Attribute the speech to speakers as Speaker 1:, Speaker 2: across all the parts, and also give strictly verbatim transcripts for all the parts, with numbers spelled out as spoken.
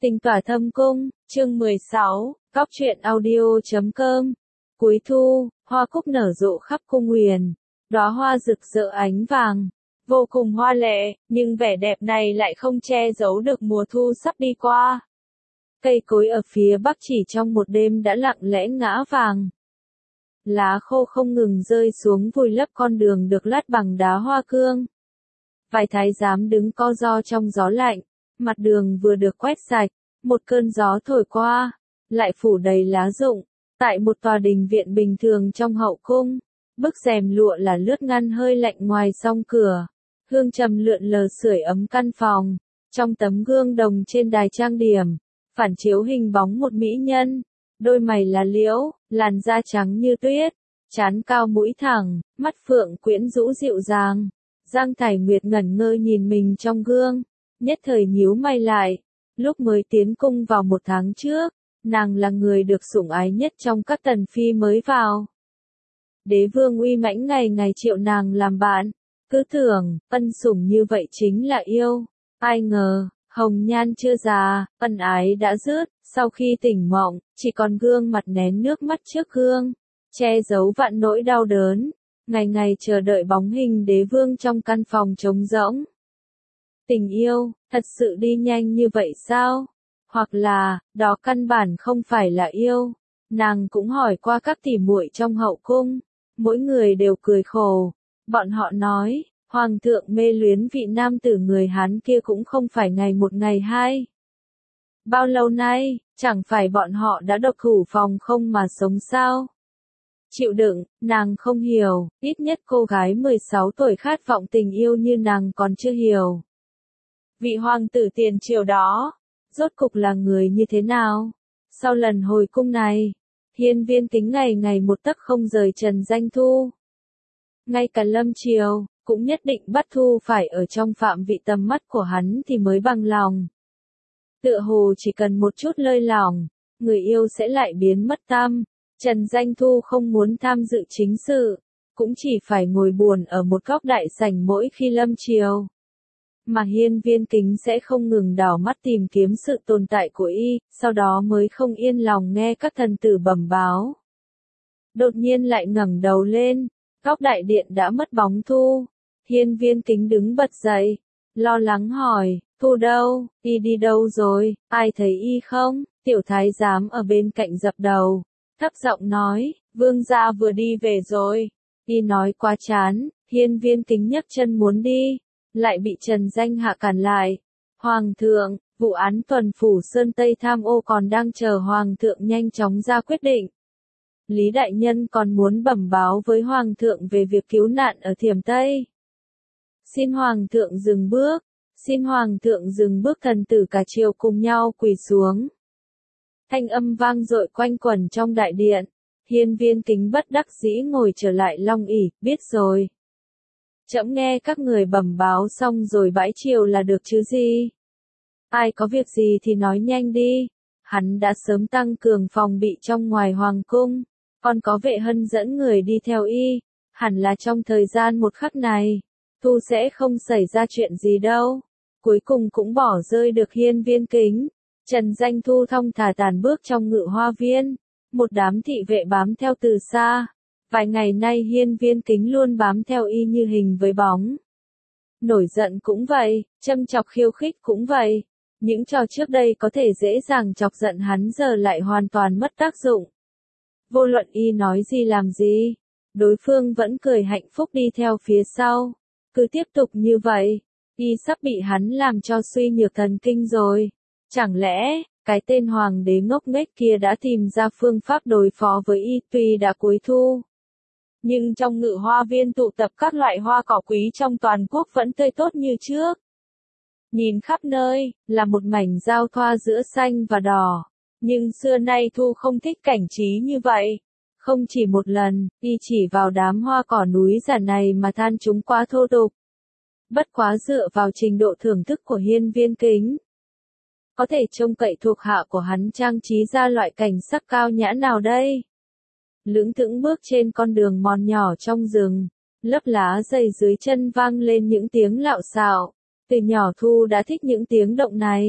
Speaker 1: Tình tỏa thâm cung, chương mười sáu, Cóc truyện audio chấm com. Cuối thu, hoa cúc nở rộ khắp cung huyền, đóa hoa rực rỡ ánh vàng, vô cùng hoa lệ, nhưng vẻ đẹp này lại không che giấu được mùa thu sắp đi qua. Cây cối ở phía bắc chỉ trong một đêm đã lặng lẽ ngã vàng. Lá khô không ngừng rơi xuống vùi lấp con đường được lát bằng đá hoa cương. Vài thái giám đứng co ro trong gió lạnh, mặt đường vừa được quét sạch, một cơn gió thổi qua, lại phủ đầy lá rụng. Tại một tòa đình viện bình thường trong hậu cung, bức rèm lụa là lướt ngăn hơi lạnh ngoài song cửa, hương trầm lượn lờ sưởi ấm căn phòng. Trong tấm gương đồng trên đài trang điểm, phản chiếu hình bóng một mỹ nhân, đôi mày là liễu, làn da trắng như tuyết, trán cao mũi thẳng, mắt phượng quyến rũ dịu dàng. Giang Thải Nguyệt ngẩn ngơ nhìn mình trong gương, nhất thời nhíu mày lại. Lúc mới tiến cung vào một tháng trước, nàng là người được sủng ái nhất trong các tần phi mới vào. Đế vương uy mãnh ngày ngày triệu nàng làm bạn, cứ tưởng ân sủng như vậy chính là yêu. Ai ngờ, hồng nhan chưa già, ân ái đã dứt. Sau khi tỉnh mộng, chỉ còn gương mặt nén nước mắt trước gương, che giấu vạn nỗi đau đớn. Ngày ngày chờ đợi bóng hình đế vương trong căn phòng trống rỗng. Tình yêu, thật sự đi nhanh như vậy sao? Hoặc là, đó căn bản không phải là yêu. Nàng cũng hỏi qua các tỉ muội trong hậu cung, mỗi người đều cười khổ. Bọn họ nói, hoàng thượng mê luyến vị nam tử người Hán kia cũng không phải ngày một ngày hai. Bao lâu nay, chẳng phải bọn họ đã độc thủ phòng không mà sống sao? Chịu đựng, nàng không hiểu, ít nhất cô gái mười sáu tuổi khát vọng tình yêu như nàng còn chưa hiểu. Vị hoàng tử tiền triều đó, rốt cục là người như thế nào? Sau lần hồi cung này, hiên viên kính ngày ngày một tấc không rời Trần Danh Thu. Ngay cả Lâm Triều, cũng nhất định bắt Thu phải ở trong phạm vị tầm mắt của hắn thì mới bằng lòng. Tựa hồ chỉ cần một chút lơi lỏng, người yêu sẽ lại biến mất tâm. Trần Danh Thu không muốn tham dự chính sự, cũng chỉ phải ngồi buồn ở một góc đại sảnh mỗi khi lâm triều. Mà hiên viên kính sẽ không ngừng đảo mắt tìm kiếm sự tồn tại của y, sau đó mới không yên lòng nghe các thần tử bẩm báo. Đột nhiên lại ngẩng đầu lên, góc đại điện đã mất bóng Thu. Hiên viên kính đứng bật dậy, lo lắng hỏi, Thu đâu, y đi đâu rồi, ai thấy y không? Tiểu thái giám ở bên cạnh dập đầu, thấp giọng nói, vương gia vừa đi về rồi. Y nói quá chán, hiên viên kính nhấc chân muốn đi, lại bị Trần Danh hạ cản lại. Hoàng thượng, vụ án tuần phủ Sơn Tây tham ô còn đang chờ hoàng thượng nhanh chóng ra quyết định. Lý đại nhân còn muốn bẩm báo với hoàng thượng về việc cứu nạn ở Thiểm Tây. Xin hoàng thượng dừng bước, xin hoàng thượng dừng bước. Thần tử cả triều cùng nhau quỳ xuống. Thanh âm vang dội quanh quẩn trong đại điện. Hiên viên kính bất đắc dĩ ngồi trở lại long ỷ, biết rồi. Trẫm nghe các người bẩm báo xong rồi bãi triều là được chứ gì. Ai có việc gì thì nói nhanh đi. Hắn đã sớm tăng cường phòng bị trong ngoài hoàng cung, còn có vệ hân dẫn người đi theo y. Hẳn là trong thời gian một khắc này, Thu sẽ không xảy ra chuyện gì đâu. Cuối cùng cũng bỏ rơi được hiên viên kính. Trần Danh Thu thong thả tàn bước trong ngự hoa viên, một đám thị vệ bám theo từ xa. Vài ngày nay hiên viên kính luôn bám theo y như hình với bóng. Nổi giận cũng vậy, châm chọc khiêu khích cũng vậy. Những trò trước đây có thể dễ dàng chọc giận hắn giờ lại hoàn toàn mất tác dụng. Vô luận y nói gì làm gì, đối phương vẫn cười hạnh phúc đi theo phía sau. Cứ tiếp tục như vậy, y sắp bị hắn làm cho suy nhược thần kinh rồi. Chẳng lẽ, cái tên hoàng đế ngốc nghếch kia đã tìm ra phương pháp đối phó với y? Tuy đã cuối thu, nhưng trong ngự hoa viên tụ tập các loại hoa cỏ quý trong toàn quốc vẫn tươi tốt như trước. Nhìn khắp nơi, là một mảnh giao thoa giữa xanh và đỏ. Nhưng xưa nay Thu không thích cảnh trí như vậy. Không chỉ một lần, y chỉ vào đám hoa cỏ núi giả này mà than chúng quá thô tục. Bất quá dựa vào trình độ thưởng thức của hiên viên kính, có thể trông cậy thuộc hạ của hắn trang trí ra loại cảnh sắc cao nhã nào đây? Lững thững bước trên con đường mòn nhỏ trong rừng, lớp lá dày dưới chân vang lên những tiếng lạo xạo. Từ nhỏ Thu đã thích những tiếng động này.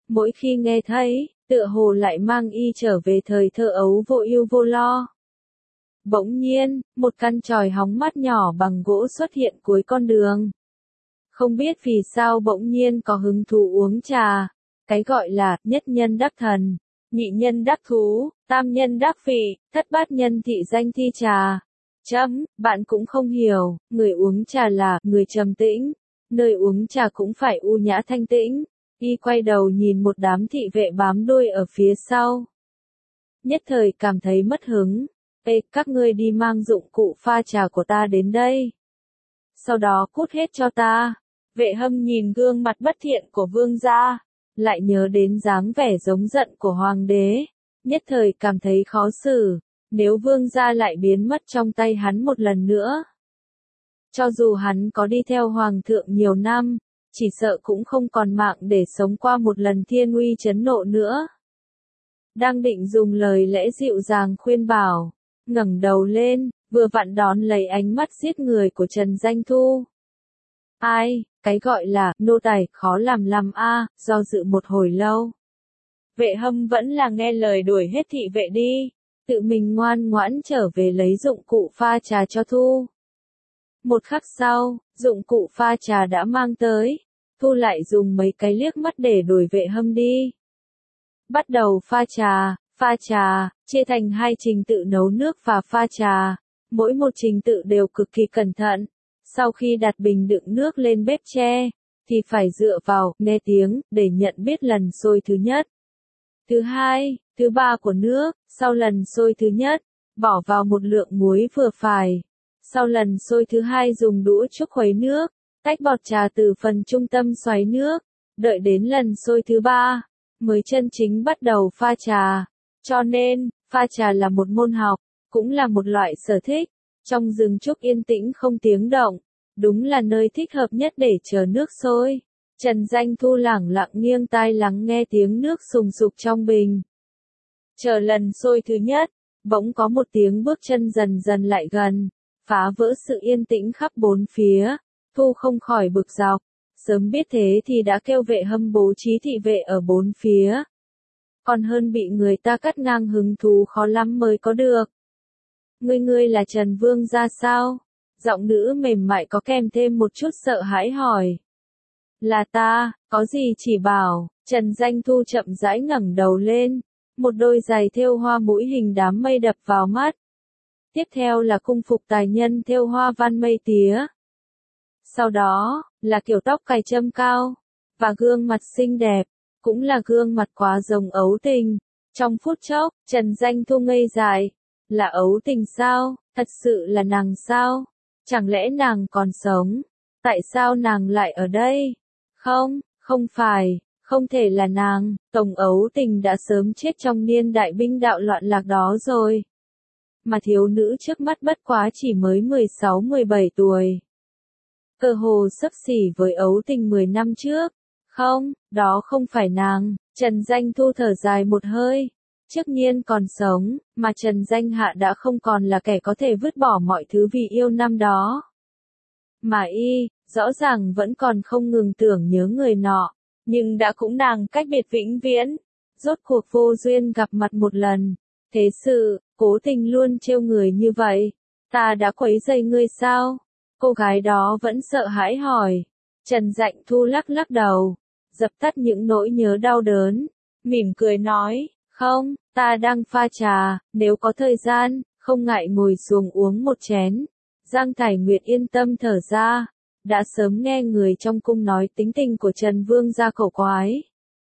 Speaker 1: mỗi khi nghe thấy, tựa hồ lại mang y trở về thời thơ ấu vô ưu vô lo. Bỗng nhiên, một căn chòi hóng mát nhỏ bằng gỗ xuất hiện cuối con đường. Không biết vì sao bỗng nhiên có hứng thú uống trà, cái gọi là nhất nhân đắc thần, nhị nhân đắc thú, tam nhân đắc vị, thất bát nhân thị danh thi trà. Chấm, bạn cũng không hiểu, người uống trà là người trầm tĩnh, nơi uống trà cũng phải u nhã thanh tĩnh. Y quay đầu nhìn một đám thị vệ bám đuôi ở phía sau. Nhất thời cảm thấy mất hứng. Ê, các ngươi đi mang dụng cụ pha trà của ta đến đây. Sau đó cút hết cho ta. Vệ Hâm nhìn gương mặt bất thiện của vương gia, lại nhớ đến dáng vẻ giống giận của hoàng đế, nhất thời cảm thấy khó xử, nếu vương gia lại biến mất trong tay hắn một lần nữa. Cho dù hắn có đi theo hoàng thượng nhiều năm, chỉ sợ cũng không còn mạng để sống qua một lần thiên uy chấn nộ nữa. Đang định dùng lời lẽ dịu dàng khuyên bảo, ngẩng đầu lên, vừa vặn đón lấy ánh mắt giết người của Trần Danh Thu. Ai, cái gọi là nô tài khó làm lắm a, do dự một hồi lâu. Vệ Hâm vẫn là nghe lời đuổi hết thị vệ đi, tự mình ngoan ngoãn trở về lấy dụng cụ pha trà cho Thu. Một khắc sau, dụng cụ pha trà đã mang tới, Thu lại dùng mấy cái liếc mắt để đuổi Vệ Hâm đi. Bắt đầu pha trà, pha trà, chia thành hai trình tự nấu nước và pha trà, mỗi một trình tự đều cực kỳ cẩn thận. Sau khi đặt bình đựng nước lên bếp tre, thì phải dựa vào nghe tiếng để nhận biết lần sôi thứ nhất, thứ hai, thứ ba của nước. Sau lần sôi thứ nhất, bỏ vào một lượng muối vừa phải. Sau lần sôi thứ hai dùng đũa trúc khuấy nước, tách bọt trà từ phần trung tâm xoáy nước, đợi đến lần sôi thứ ba, mới chân chính bắt đầu pha trà. Cho nên, pha trà là một môn học, cũng là một loại sở thích. Trong rừng trúc yên tĩnh không tiếng động, đúng là nơi thích hợp nhất để chờ nước sôi. Trần Danh Thu lẳng lặng nghiêng tai lắng nghe tiếng nước sùng sục trong bình. Chờ lần sôi thứ nhất, bỗng có một tiếng bước chân dần dần lại gần, phá vỡ sự yên tĩnh khắp bốn phía. Thu không khỏi bực dọc, sớm biết thế thì đã kêu Vệ Hâm bố trí thị vệ ở bốn phía. Còn hơn bị người ta cắt ngang hứng thú khó lắm mới có được. Ngươi ngươi là Trần Vương gia sao? Giọng nữ mềm mại có kèm thêm một chút sợ hãi hỏi. Là ta, có gì chỉ bảo. Trần Danh Thu chậm rãi ngẩng đầu lên, một đôi giày thêu hoa mũi hình đám mây đập vào mắt. Tiếp theo là cung phục tài nhân thêu hoa văn mây tía. Sau đó, là kiểu tóc cài châm cao, và gương mặt xinh đẹp, cũng là gương mặt quá giống Ấu Tình. Trong phút chốc, Trần Danh Thu ngây dại. Là Ấu Tình sao? Thật sự là nàng sao? Chẳng lẽ nàng còn sống? Tại sao nàng lại ở đây? Không, không phải, không thể là nàng, Tổng Ấu Tình đã sớm chết trong niên đại binh đạo loạn lạc đó rồi. Mà thiếu nữ trước mắt bất quá chỉ mới mười sáu mười bảy tuổi. Cơ hồ xấp xỉ với Ấu Tình mười năm trước. Không, đó không phải nàng. Trần Danh Thu thở dài một hơi. Trước nhiên còn sống, mà Trần Danh Hạ đã không còn là kẻ có thể vứt bỏ mọi thứ vì yêu năm đó. Mà y, rõ ràng vẫn còn không ngừng tưởng nhớ người nọ, nhưng đã cũng nàng cách biệt vĩnh viễn. Rốt cuộc vô duyên gặp mặt một lần. Thế sự, cố tình luôn trêu người như vậy. Ta đã quấy rầy ngươi sao? Cô gái đó vẫn sợ hãi hỏi. Trần Dạnh Thu lắc lắc đầu, dập tắt những nỗi nhớ đau đớn, mỉm cười nói, không, ta đang pha trà, nếu có thời gian, không ngại ngồi xuống uống một chén. Giang Thải Nguyệt yên tâm thở ra, đã sớm nghe người trong cung nói tính tình của Trần Vương gia cổ quái.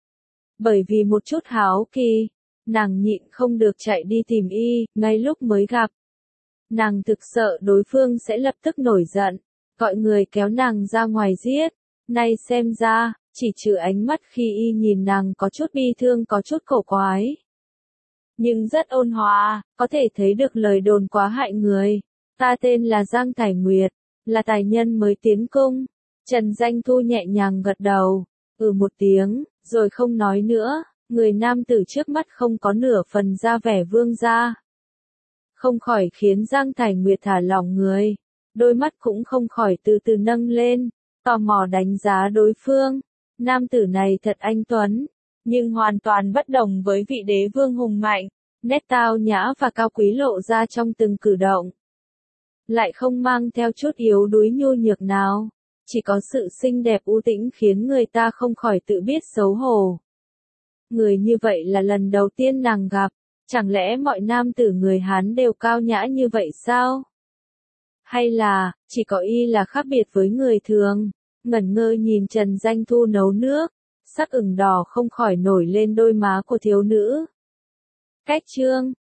Speaker 1: Bởi vì một chút háo kỳ, nàng nhịn không được chạy đi tìm y, ngay lúc mới gặp. Nàng thực sợ đối phương sẽ lập tức nổi giận, gọi người kéo nàng ra ngoài giết. Nay xem ra, chỉ trừ ánh mắt khi y nhìn nàng có chút bi thương có chút cổ quái. Nhưng rất ôn hòa, có thể thấy được lời đồn quá hại người. Ta tên là Giang Thải Nguyệt, là tài nhân mới tiến cung. Trần Danh Thu nhẹ nhàng gật đầu, ừ một tiếng, rồi không nói nữa. Người nam tử trước mắt không có nửa phần ra vẻ vương gia. Không khỏi khiến Giang Thải Nguyệt thả lỏng người, đôi mắt cũng không khỏi từ từ nâng lên, tò mò đánh giá đối phương. Nam tử này thật anh tuấn, nhưng hoàn toàn bất đồng với vị đế vương hùng mạnh, nét tao nhã và cao quý lộ ra trong từng cử động. Lại không mang theo chút yếu đuối nhu nhược nào, chỉ có sự xinh đẹp u tĩnh khiến người ta không khỏi tự biết xấu hổ. Người như vậy là lần đầu tiên nàng gặp, chẳng lẽ mọi nam tử người Hán đều cao nhã như vậy sao? Hay là, chỉ có y là khác biệt với người thường? Ngẩn ngơ nhìn Trần Danh Thu nấu nước, sắc ửng đỏ không khỏi nổi lên đôi má của thiếu nữ. Cách chương